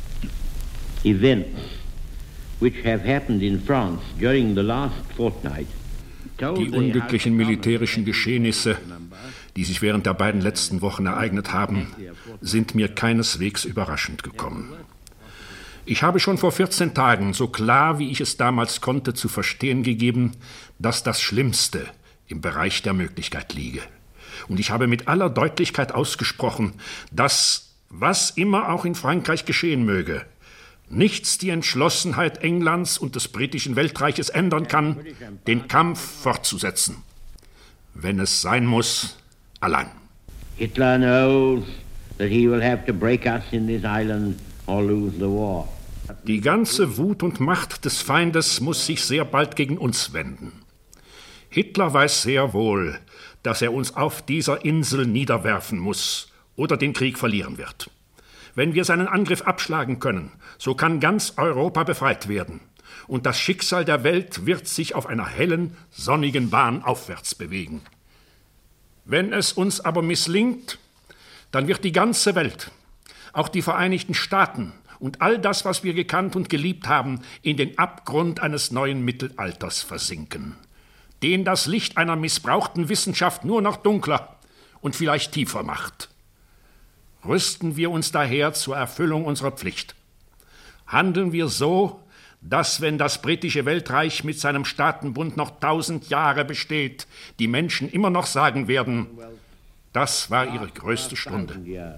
I: events which have happened in France during the last fortnight.
K: Die unglücklichen militärischen Geschehnisse, die sich während der beiden letzten Wochen ereignet haben, sind mir keineswegs überraschend gekommen. Ich habe schon vor vierzehn Tagen, so klar wie ich es damals konnte, zu verstehen gegeben, dass das Schlimmste im Bereich der Möglichkeit liege. Und ich habe mit aller Deutlichkeit ausgesprochen, dass, was immer auch in Frankreich geschehen möge, nichts die Entschlossenheit Englands und des britischen Weltreiches ändern kann, den Kampf fortzusetzen. Wenn es sein muss, allein.
I: Hitler knows that he will have to break us in this island or lose the war.
K: Die ganze Wut und Macht des Feindes muss sich sehr bald gegen uns wenden. Hitler weiß sehr wohl, dass er uns auf dieser Insel niederwerfen muss oder den Krieg verlieren wird. Wenn wir seinen Angriff abschlagen können, so kann ganz Europa befreit werden. Und das Schicksal der Welt wird sich auf einer hellen, sonnigen Bahn aufwärts bewegen. Wenn es uns aber misslingt, dann wird die ganze Welt, auch die Vereinigten Staaten und all das, was wir gekannt und geliebt haben, in den Abgrund eines neuen Mittelalters versinken, den das Licht einer missbrauchten Wissenschaft nur noch dunkler und vielleicht tiefer macht. Rüsten wir uns daher zur Erfüllung unserer Pflicht. Handeln wir so, dass, wenn das britische Weltreich mit seinem Staatenbund noch tausend Jahre besteht, die Menschen immer noch sagen werden, das war ihre größte Stunde.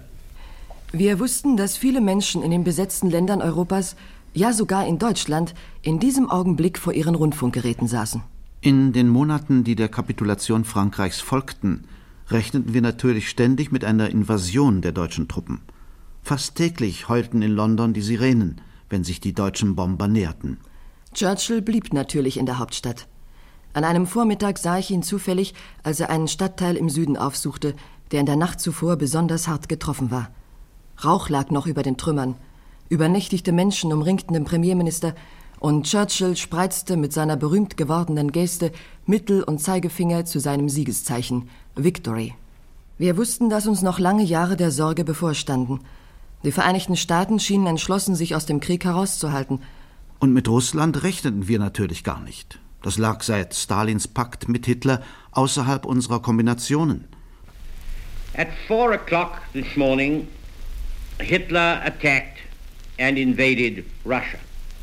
J: Wir wussten, dass viele Menschen in den besetzten Ländern Europas, ja sogar in Deutschland, in diesem Augenblick vor ihren Rundfunkgeräten saßen.
C: In den Monaten, die der Kapitulation Frankreichs folgten, rechneten wir natürlich ständig mit einer Invasion der deutschen Truppen. Fast täglich heulten in London die Sirenen, wenn sich die deutschen Bomber näherten.
J: Churchill blieb natürlich in der Hauptstadt. An einem Vormittag sah ich ihn zufällig, als er einen Stadtteil im Süden aufsuchte, der in der Nacht zuvor besonders hart getroffen war. Rauch lag noch über den Trümmern. Übernächtigte Menschen umringten den Premierminister und Churchill spreizte mit seiner berühmt gewordenen Geste Mittel- und Zeigefinger zu seinem Siegeszeichen, Victory. Wir wussten, dass uns noch lange Jahre der Sorge bevorstanden. Die Vereinigten Staaten schienen entschlossen, sich aus dem Krieg herauszuhalten.
C: Und mit Russland rechneten wir natürlich gar nicht. Das lag seit Stalins Pakt mit Hitler außerhalb unserer Kombinationen.
I: At four o'clock this morning, Hitler attacked and invaded Russia.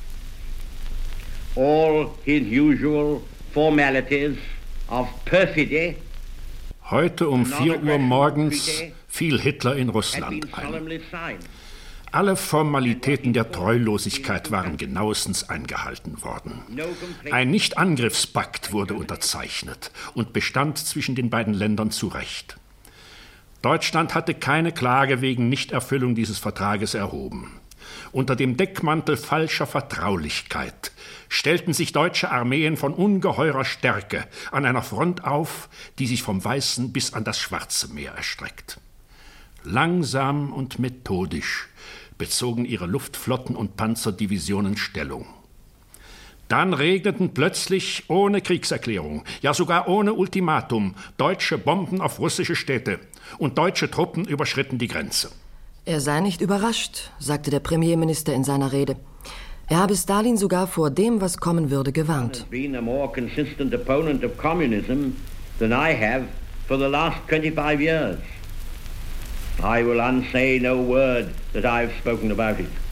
I: All his usual formalities of perfidy.
K: Heute um vier Uhr morgens fiel Hitler in Russland ein. Alle Formalitäten der Treulosigkeit waren genauestens eingehalten worden. Ein Nichtangriffspakt wurde unterzeichnet und bestand zwischen den beiden Ländern zu Recht. Deutschland hatte keine Klage wegen Nichterfüllung dieses Vertrages erhoben. Unter dem Deckmantel falscher Vertraulichkeit stellten sich deutsche Armeen von ungeheurer Stärke an einer Front auf, die sich vom Weißen bis an das Schwarze Meer erstreckt. Langsam und methodisch bezogen ihre Luftflotten und Panzerdivisionen Stellung. Dann regneten plötzlich ohne Kriegserklärung, ja sogar ohne Ultimatum, deutsche Bomben auf russische Städte und deutsche Truppen überschritten die Grenze.
J: Er sei nicht überrascht, sagte der Premierminister in seiner Rede. Er habe Stalin sogar vor dem, was kommen würde, gewarnt.
I: Been a more consistent opponent of communism than I have for the last twenty-five years. I will unsay no word that I've spoken about it.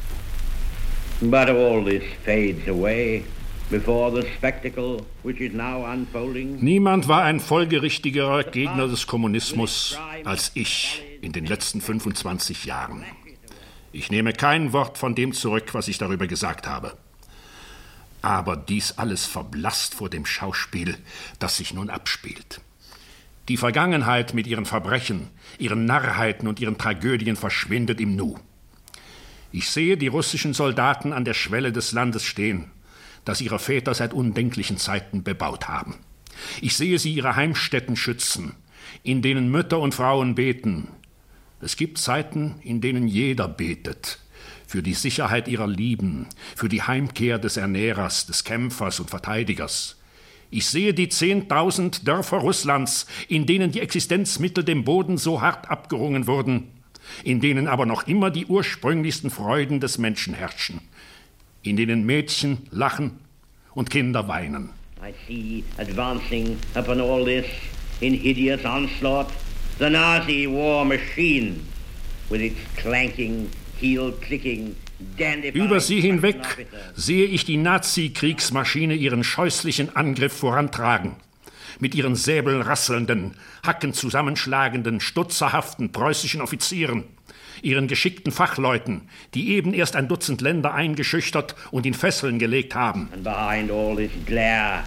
I: But all this fades away before the spectacle which is now unfolding.
K: Niemand war ein folgerichtigerer Gegner des Kommunismus als ich in den letzten fünfundzwanzig Jahren. Ich nehme kein Wort von dem zurück, was ich darüber gesagt habe. Aber dies alles verblasst vor dem Schauspiel, das sich nun abspielt. Die Vergangenheit mit ihren Verbrechen, ihren Narrheiten und ihren Tragödien verschwindet im Nu. Ich sehe die russischen Soldaten an der Schwelle des Landes stehen, das ihre Väter seit undenklichen Zeiten bebaut haben. Ich sehe sie ihre Heimstätten schützen, in denen Mütter und Frauen beten. Es gibt Zeiten, in denen jeder betet, für die Sicherheit ihrer Lieben, für die Heimkehr des Ernährers, des Kämpfers und Verteidigers. Ich sehe die zehntausend Dörfer Russlands, in denen die Existenzmittel dem Boden so hart abgerungen wurden, in denen aber noch immer die ursprünglichsten Freuden des Menschen herrschen, in denen Mädchen lachen und Kinder weinen.
I: I see advancing upon all this in hideous onslaught the Nazi war machine with its clanking, heel-clicking,
K: Über sie hinweg sehe ich die Nazi-Kriegsmaschine ihren scheußlichen Angriff vorantragen. Mit ihren säbelrasselnden, Hacken zusammenschlagenden, stutzerhaften preußischen Offizieren, ihren geschickten Fachleuten, die eben erst ein Dutzend Länder eingeschüchtert und in Fesseln gelegt haben.
I: And behind all this glare,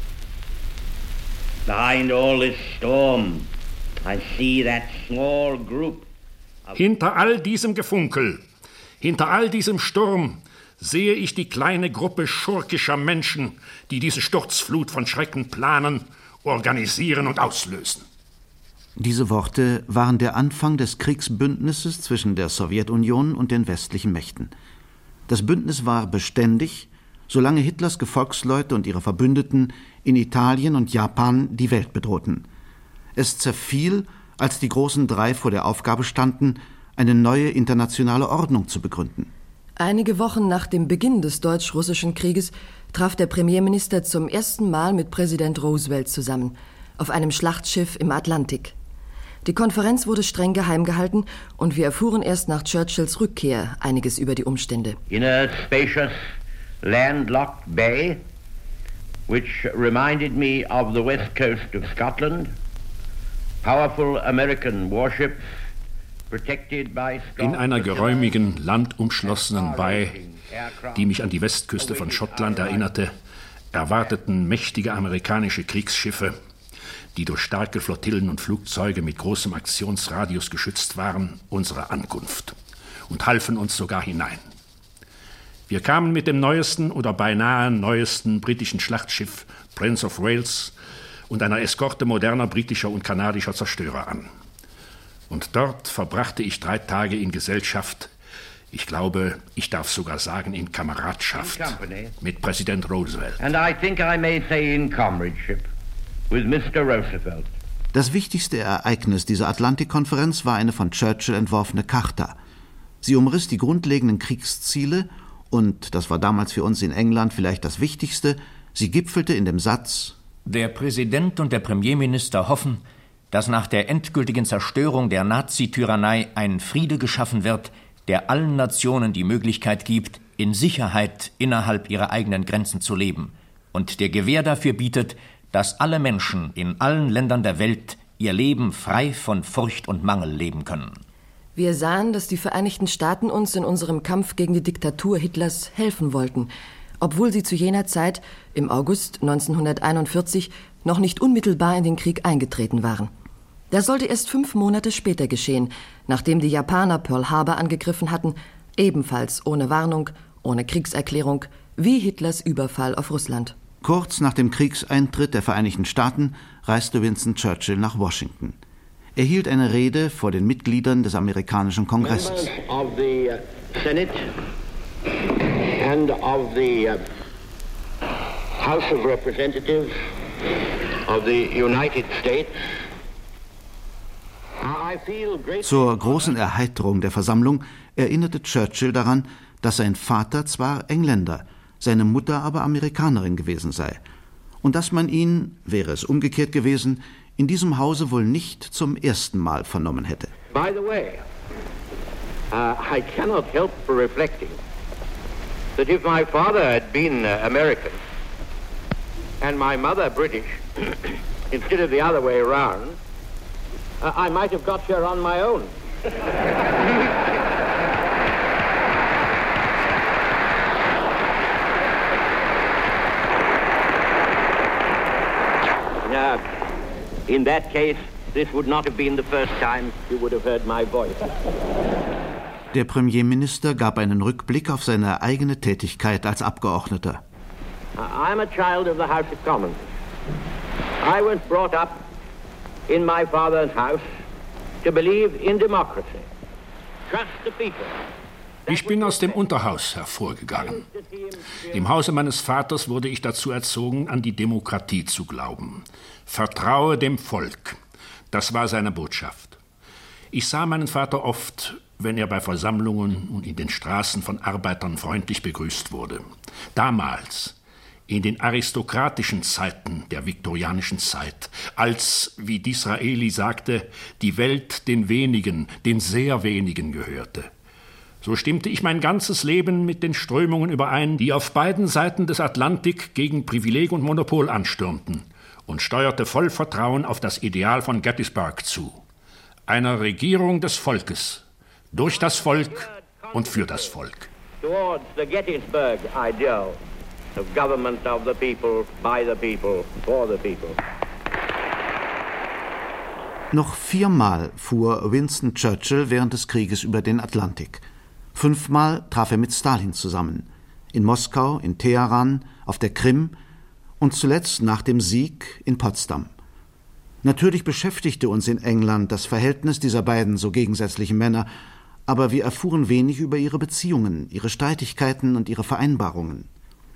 I: behind all this storm, I see that small group.
K: Hinter all diesem Gefunkel, hinter all diesem Sturm sehe ich die kleine Gruppe schurkischer Menschen, die diese Sturzflut von Schrecken planen, organisieren und auslösen.
C: Diese Worte waren der Anfang des Kriegsbündnisses zwischen der Sowjetunion und den westlichen Mächten. Das Bündnis war beständig, solange Hitlers Gefolgsleute und ihre Verbündeten in Italien und Japan die Welt bedrohten. Es zerfiel, als die großen Drei vor der Aufgabe standen, eine neue internationale Ordnung zu begründen.
J: Einige Wochen nach dem Beginn des Deutsch-Russischen Krieges traf der Premierminister zum ersten Mal mit Präsident Roosevelt zusammen, auf einem Schlachtschiff im Atlantik. Die Konferenz wurde streng geheim gehalten und wir erfuhren erst nach Churchills Rückkehr einiges über die Umstände.
I: In a spacious, landlocked bay, which reminded me of the west coast of Scotland, powerful American warships,
K: in einer geräumigen, landumschlossenen Bai, die mich an die Westküste von Schottland erinnerte, erwarteten mächtige amerikanische Kriegsschiffe, die durch starke Flottillen und Flugzeuge mit großem Aktionsradius geschützt waren, unsere Ankunft und halfen uns sogar hinein. Wir kamen mit dem neuesten oder beinahe neuesten britischen Schlachtschiff Prince of Wales und einer Eskorte moderner britischer und kanadischer Zerstörer an. Und dort verbrachte ich drei Tage in Gesellschaft, ich glaube, ich darf sogar sagen in Kameradschaft, mit Präsident Roosevelt.
I: And I think I may say in comradeship with Mister Roosevelt.
C: Das wichtigste Ereignis dieser Atlantikkonferenz war eine von Churchill entworfene Charta. Sie umriss die grundlegenden Kriegsziele und, das war damals für uns in England vielleicht das Wichtigste, sie gipfelte in dem Satz:
E: Der Präsident und der Premierminister hoffen, dass nach der endgültigen Zerstörung der Nazi-Tyrannei ein Friede geschaffen wird, der allen Nationen die Möglichkeit gibt, in Sicherheit innerhalb ihrer eigenen Grenzen zu leben und der Gewähr dafür bietet, dass alle Menschen in allen Ländern der Welt ihr Leben frei von Furcht und Mangel leben können.
J: Wir sahen, dass die Vereinigten Staaten uns in unserem Kampf gegen die Diktatur Hitlers helfen wollten, obwohl sie zu jener Zeit, im August neunzehnhunderteinundvierzig, noch nicht unmittelbar in den Krieg eingetreten waren. Das sollte erst fünf Monate später geschehen, nachdem die Japaner Pearl Harbor angegriffen hatten, Ebenfalls ohne Warnung, ohne Kriegserklärung, wie Hitlers Überfall auf Russland.
C: Kurz nach dem Kriegseintritt der Vereinigten Staaten reiste Winston Churchill nach Washington. Er hielt eine Rede vor den Mitgliedern des amerikanischen Kongresses.
I: Members of the Senate and of the House of Representatives of the United States.
C: Zur großen Erheiterung der Versammlung erinnerte Churchill daran, dass sein Vater zwar Engländer, seine Mutter aber Amerikanerin gewesen sei und dass man ihn, wäre es umgekehrt gewesen, in diesem Hause wohl nicht zum ersten Mal vernommen hätte.
I: By the way, uh, I cannot help reflecting that if my father had been uh, American and my mother British, instead of the other way around, uh, I might have got here on my own. uh, In that case, this would not have been the first time you would have heard my voice.
C: Der Premierminister gab einen Rückblick auf seine eigene Tätigkeit als Abgeordneter.
I: I'm a child of the House of Commons. I was brought up in my father's house to believe in democracy. Trust the people.
K: Ich bin aus dem Unterhaus hervorgegangen. Im Hause meines Vaters wurde ich dazu erzogen, an die Demokratie zu glauben. Vertraue dem Volk. Das war seine Botschaft. Ich sah meinen Vater oft, wenn er bei Versammlungen und in den Straßen von Arbeitern freundlich begrüßt wurde. Damals, in den aristokratischen Zeiten der viktorianischen Zeit, als, wie Disraeli sagte, die Welt den wenigen, den sehr wenigen gehörte. So stimmte ich mein ganzes Leben mit den Strömungen überein, die auf beiden Seiten des Atlantik gegen Privileg und Monopol anstürmten, und steuerte voll Vertrauen auf das Ideal von Gettysburg zu. Einer Regierung des Volkes, durch das Volk und für das Volk.
I: Towards the Gettysburg ideal of government of the people, by the people, for the people.
C: Noch viermal fuhr Winston Churchill während des Krieges über den Atlantik. Fünfmal traf er mit Stalin zusammen. In Moskau, in Teheran, auf der Krim und zuletzt nach dem Sieg in Potsdam. Natürlich beschäftigte uns in England das Verhältnis dieser beiden so gegensätzlichen Männer, aber wir erfuhren wenig über ihre Beziehungen, ihre Streitigkeiten und ihre Vereinbarungen.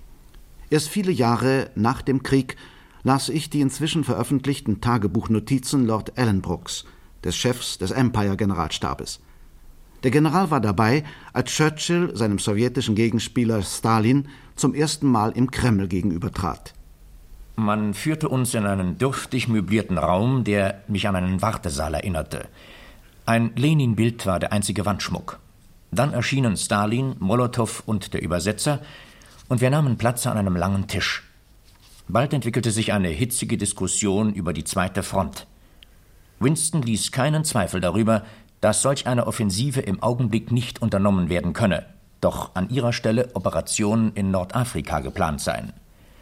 C: Erst viele Jahre nach dem Krieg las ich die inzwischen veröffentlichten Tagebuchnotizen Lord Ellenbrooks, des Chefs des Empire-Generalstabes. Der General war dabei, als Churchill seinem sowjetischen Gegenspieler Stalin zum ersten Mal im Kreml gegenübertrat.
E: Man führte uns in einen dürftig möblierten Raum, der mich an einen Wartesaal erinnerte. Ein Lenin-Bild war der einzige Wandschmuck. Dann erschienen Stalin, Molotow und der Übersetzer, und wir nahmen Platz an einem langen Tisch. Bald entwickelte sich eine hitzige Diskussion über die zweite Front. Winston ließ keinen Zweifel darüber, dass solch eine Offensive im Augenblick nicht unternommen werden könne, doch an ihrer Stelle Operationen in Nordafrika geplant seien.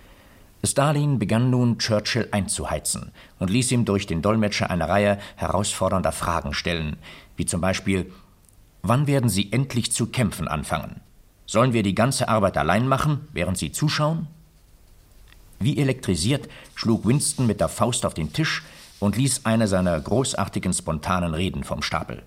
E: Stalin begann nun, Churchill einzuheizen und ließ ihm durch den Dolmetscher eine Reihe herausfordernder Fragen stellen, wie zum Beispiel: Wann werden Sie endlich zu kämpfen anfangen? Sollen wir die ganze Arbeit allein machen, während Sie zuschauen? Wie elektrisiert schlug Winston mit der Faust auf den Tisch und ließ eine seiner großartigen, spontanen Reden vom Stapel.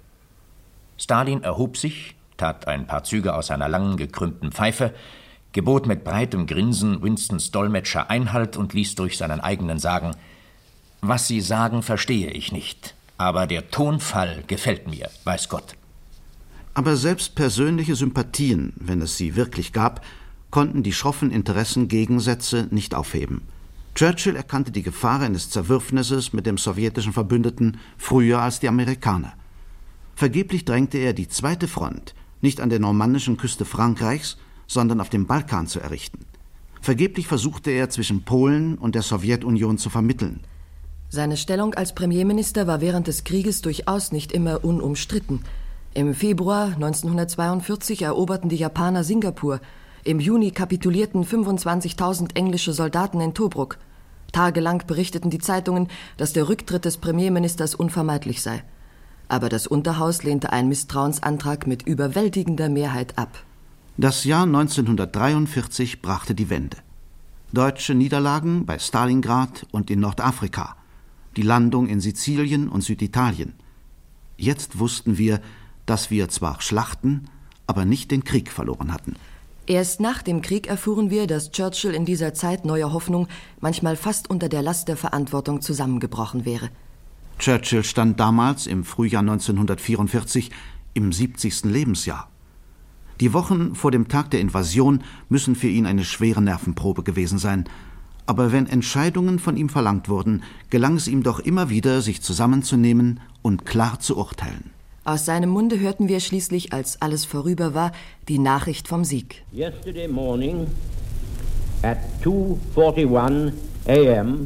E: Stalin erhob sich, tat ein paar Züge aus seiner langen, gekrümmten Pfeife, gebot mit breitem Grinsen Winstons Dolmetscher Einhalt und ließ durch seinen eigenen sagen: Was Sie sagen, verstehe ich nicht, aber der Tonfall gefällt mir, weiß Gott.
C: Aber selbst persönliche Sympathien, wenn es sie wirklich gab, konnten die schroffen Interessengegensätze nicht aufheben. Churchill erkannte die Gefahr eines Zerwürfnisses mit dem sowjetischen Verbündeten früher als die Amerikaner. Vergeblich drängte er, die zweite Front nicht an der normannischen Küste Frankreichs, sondern auf dem Balkan zu errichten. Vergeblich versuchte er, zwischen Polen und der Sowjetunion zu vermitteln.
J: Seine Stellung als Premierminister war während des Krieges durchaus nicht immer unumstritten. Im Februar neunzehnhundertzweiundvierzig eroberten die Japaner Singapur. Im Juni kapitulierten fünfundzwanzigtausend englische Soldaten in Tobruk. Tagelang berichteten die Zeitungen, dass der Rücktritt des Premierministers unvermeidlich sei. Aber das Unterhaus lehnte einen Misstrauensantrag mit überwältigender Mehrheit ab.
C: Das Jahr neunzehnhundertdreiundvierzig brachte die Wende. Deutsche Niederlagen bei Stalingrad und in Nordafrika, die Landung in Sizilien und Süditalien. Jetzt wussten wir, dass wir zwar schlachten, aber nicht den Krieg verloren hatten.
J: Erst nach dem Krieg erfuhren wir, dass Churchill in dieser Zeit neuer Hoffnung manchmal fast unter der Last der Verantwortung zusammengebrochen wäre.
C: Churchill stand damals im Frühjahr neunzehnhundertvierundvierzig im siebzigsten Lebensjahr. Die Wochen vor dem Tag der Invasion müssen für ihn eine schwere Nervenprobe gewesen sein. Aber wenn Entscheidungen von ihm verlangt wurden, gelang es ihm doch immer wieder, sich zusammenzunehmen und klar zu urteilen.
J: Aus seinem Munde hörten wir schließlich, als alles vorüber war, die Nachricht vom Sieg.
I: Yesterday morning at two forty-one a m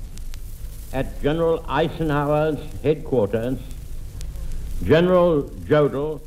I: at General Eisenhower's headquarters, General Jodl,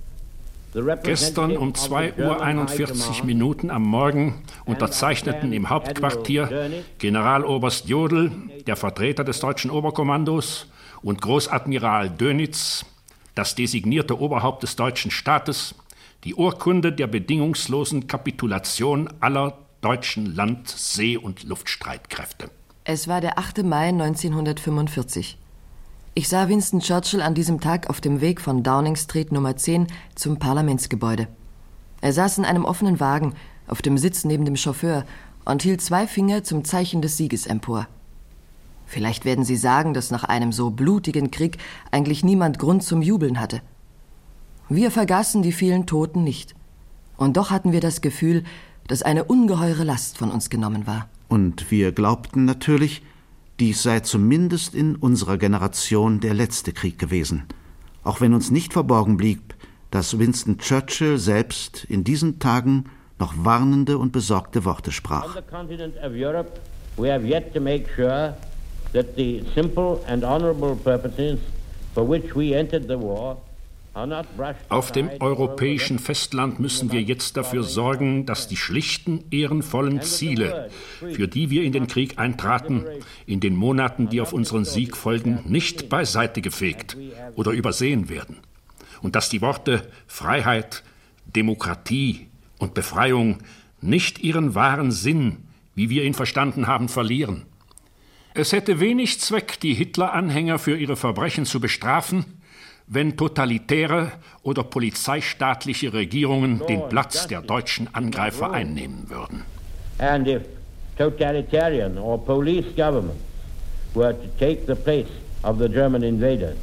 K: Gestern um zwei Uhr einundvierzig Minuten am Morgen unterzeichneten im Hauptquartier Generaloberst Jodl, der Vertreter des deutschen Oberkommandos, und Großadmiral Dönitz, das designierte Oberhaupt des deutschen Staates, die Urkunde der bedingungslosen Kapitulation aller deutschen Land-, See- und Luftstreitkräfte.
J: Es war der achte Mai neunzehnhundertfünfundvierzig. Ich sah Winston Churchill an diesem Tag auf dem Weg von Downing Street Nummer zehn zum Parlamentsgebäude. Er saß in einem offenen Wagen, auf dem Sitz neben dem Chauffeur und hielt zwei Finger zum Zeichen des Sieges empor. Vielleicht werden Sie sagen, dass nach einem so blutigen Krieg eigentlich niemand Grund zum Jubeln hatte. Wir vergaßen die vielen Toten nicht. Und doch hatten wir das Gefühl, dass eine ungeheure Last von uns genommen war.
C: Und wir glaubten natürlich, dies sei zumindest in unserer Generation der letzte Krieg gewesen, auch wenn uns nicht verborgen blieb, dass Winston Churchill selbst in diesen Tagen noch warnende und besorgte Worte sprach.
I: On the continent of Europe, we have yet to make sure that the simple and honorable purposes for which we entered the war are not brushed aside.
K: Auf dem europäischen Festland müssen wir jetzt dafür sorgen, dass die schlichten, ehrenvollen Ziele, für die wir in den Krieg eintraten, in den Monaten, die auf unseren Sieg folgen, nicht beiseite gefegt oder übersehen werden. Und dass die Worte Freiheit, Demokratie und Befreiung nicht ihren wahren Sinn, wie wir ihn verstanden haben, verlieren. Es hätte wenig Zweck, die Hitler-Anhänger für ihre Verbrechen zu bestrafen, wenn totalitäre oder polizeistaatliche Regierungen den Platz der deutschen Angreifer einnehmen würden.
I: And if totalitarian or police governments were to take the place of the German invaders.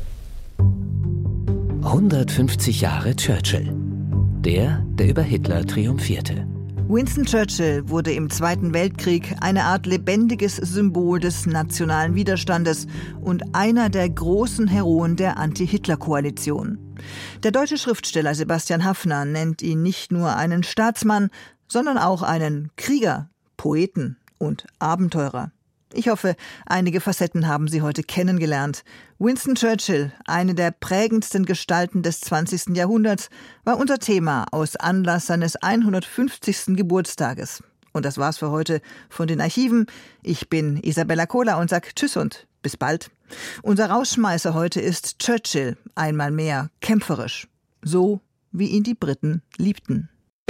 D: hundertfünfzig Jahre Churchill. Der, der über Hitler triumphierte.
B: Winston Churchill wurde im Zweiten Weltkrieg eine Art lebendiges Symbol des nationalen Widerstandes und einer der großen Heroen der Anti-Hitler-Koalition. Der deutsche Schriftsteller Sebastian Haffner nennt ihn nicht nur einen Staatsmann, sondern auch einen Krieger, Poeten und Abenteurer. Ich hoffe, einige Facetten haben Sie heute kennengelernt. Winston Churchill, eine der prägendsten Gestalten des zwanzigsten Jahrhunderts, war unser Thema aus Anlass seines hundertfünfzigsten Geburtstages. Und das war's für heute von den Archiven. Ich bin Isabella Kohler und sag Tschüss und bis bald. Unser Rausschmeißer heute ist Churchill, einmal mehr kämpferisch. So, wie ihn die Briten liebten.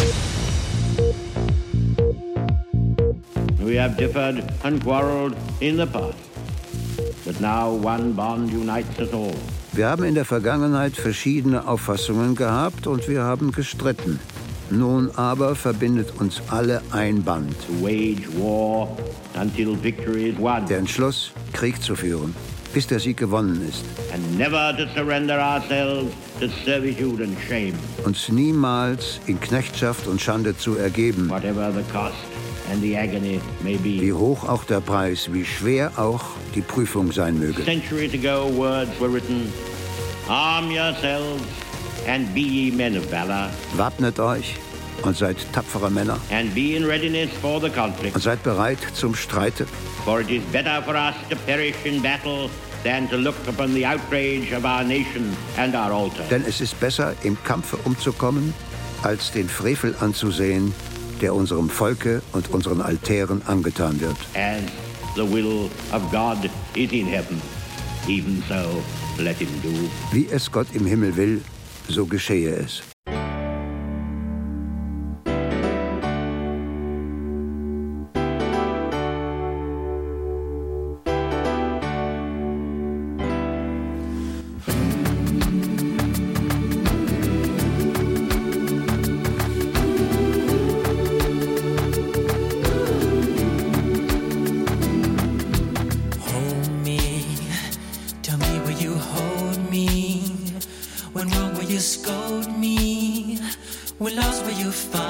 I: We have differed and quarreled in the past, but now one bond unites us all.
L: Wir haben in der Vergangenheit verschiedene Auffassungen gehabt und wir haben gestritten. Nun aber verbindet uns alle ein Band.
I: To wage war until victory is won.
L: Der Entschluss, Krieg zu führen, bis der Sieg gewonnen ist.
I: And never to surrender ourselves to servitude and shame.
L: Uns niemals in Knechtschaft und Schande zu ergeben.
I: Whatever the cost and the agony may be.
L: Wie hoch auch der Preis, wie schwer auch die Prüfung sein möge.
I: Centuries ago words were written, arm yourselves and be ye men of valor.
L: Wappnet euch und seid tapfere Männer.
I: And be in readiness for the conflict.
L: Und seid bereit zum Streite.
I: For it is better for us to perish in battle than to look upon the outrage of our nation and our altar.
L: Denn es ist besser, im Kampfe umzukommen, als den Frevel anzusehen, der unserem Volke und unseren Altären angetan wird.
I: As the will of God is in heaven, even so let him do.
L: Wie es Gott im Himmel will, so geschehe es.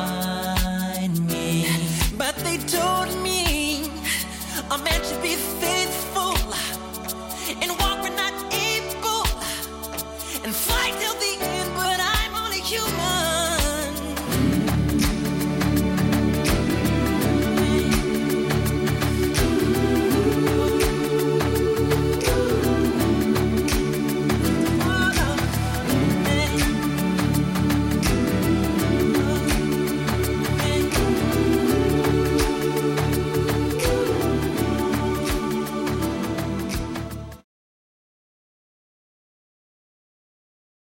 M: But they told me I'm meant to be fair.